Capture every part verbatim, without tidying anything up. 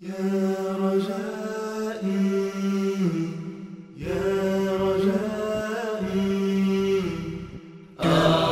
يا رجائي يا رجائي يا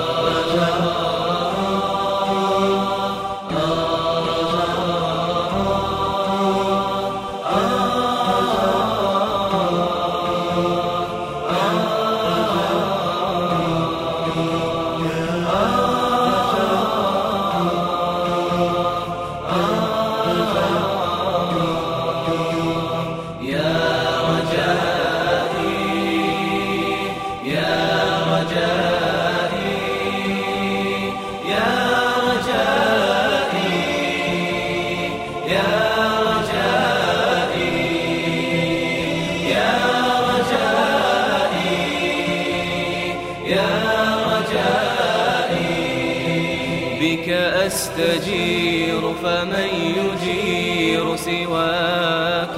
بك أستجير فمن يجير سواك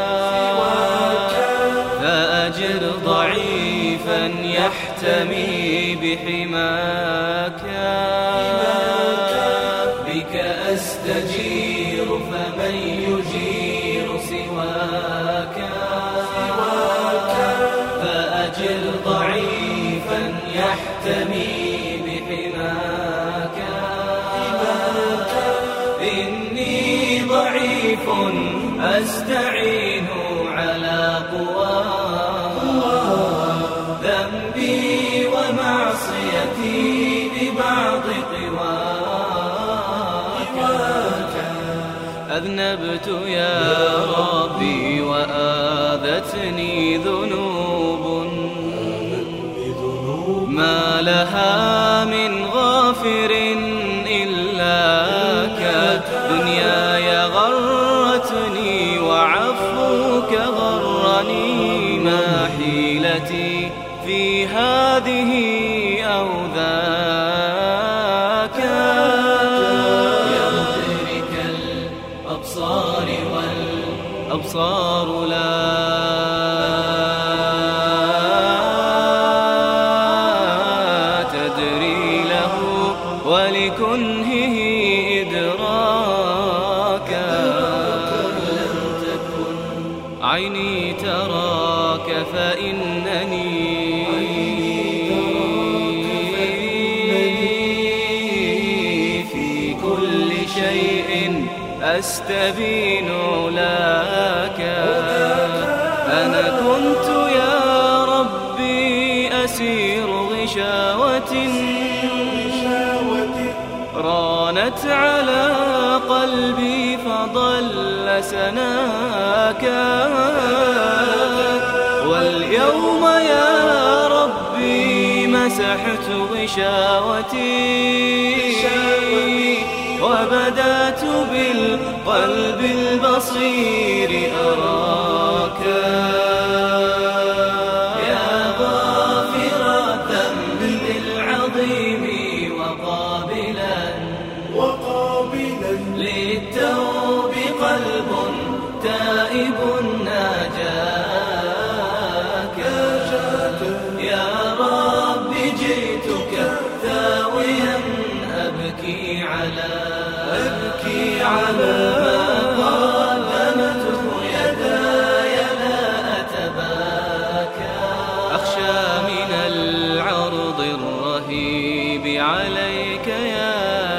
فأجر ضعيفا يحتمي بحماك بك أستجير فمن يجير سواك فأجر ضعيفا يحتمي بحماك إني ضعيف أستعين على قواه ذنبي ومعصيتي ببعض قواك أذنبت يا ربي وآذتني ذنوب ما لها من غافر إلاك دنياي غرتني وعفوك غرني ما حيلتي في هذه أو ذاك يا مدرك الأبصار والأبصار لا ولكنهه إدراكا لم تكن عيني تراك فإنني في كل شيء أستبين لك أنا كنت يا ربي أسير غشاوة رانت على قلبي فضل سناك واليوم يا ربي مسحت غشاوتي وبدأت بالقلب البصير أراك يا غافر الذنب العظيم وقابلا للتوب قلب تائب ناجاك يا رب جئتك ثاويا أبكي على أبكي على ما قدمته يداي لا أتباكى أخشى من العرض الرهيب عليك يا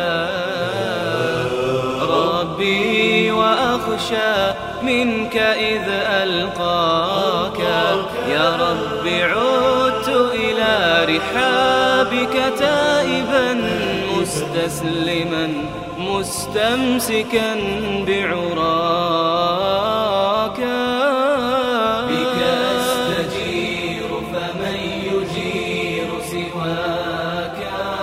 ربي وأخشى منك إذ ألقاك يا رب عدت إلى رحابك تائبا مستسلما مستمسكا بعراك بك أستجير فمن يجير سواك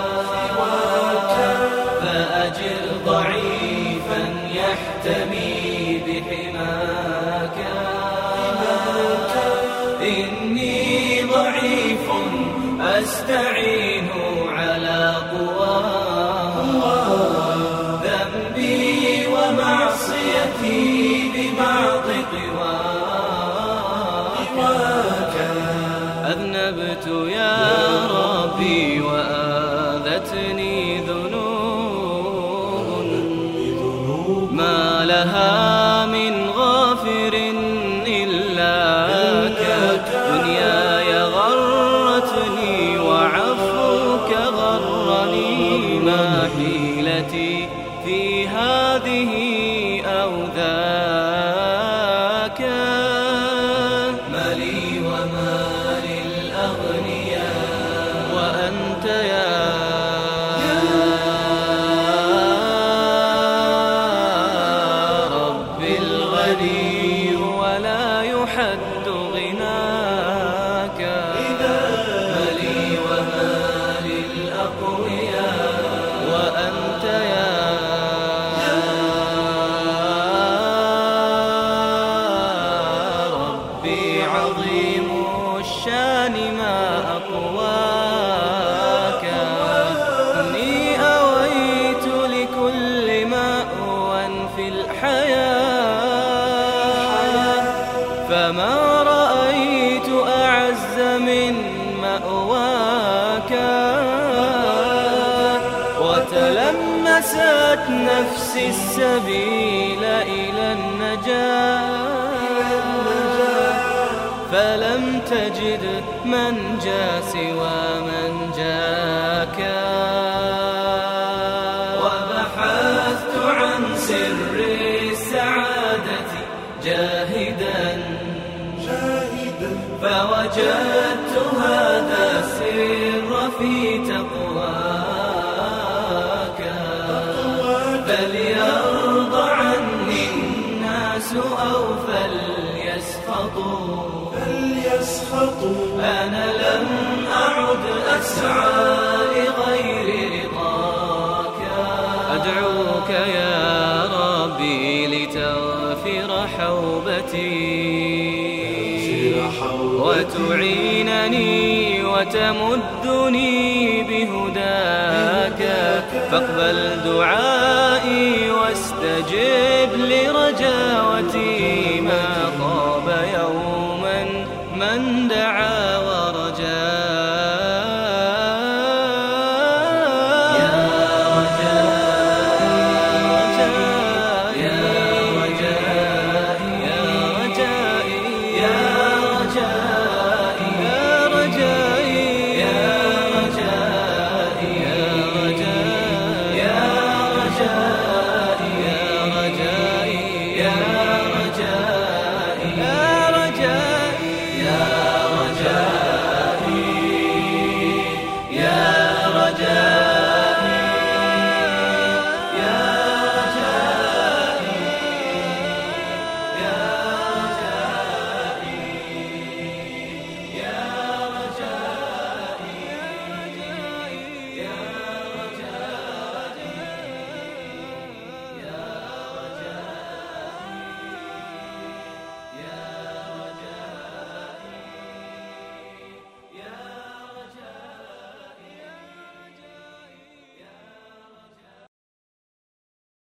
فأجر ضعيفا يحتمي بحماك إني ضعيف أستعين على قواه ذنبي ومعصيتي ببعض قواك أذنبت يا ربي وآذتني ذنوب ما لها من غني ولا يحد غناك، مالي ومال الأقوياء وأنت يا ربي عظيم الشان ما أقواك. إني أويت لكل مأوى في الحياة، فما رأيت أعز من مأواك. وتلمست نفسي السبيل إلى النجاة، فلم تجد من جاء سوى من جاك. وبحثت عن سر السعادة جاهدا فوجدت هذا السر في تقواك. فليرضى عني الناس أو فليسخطوا، أنا لم أعد أسعى لغير رضاك. أدعوك يا ربي لتغفر حوبتي وتعينني وتمدني بهداك. فاقبل دعائي واستجب لرجاوتي ما طاب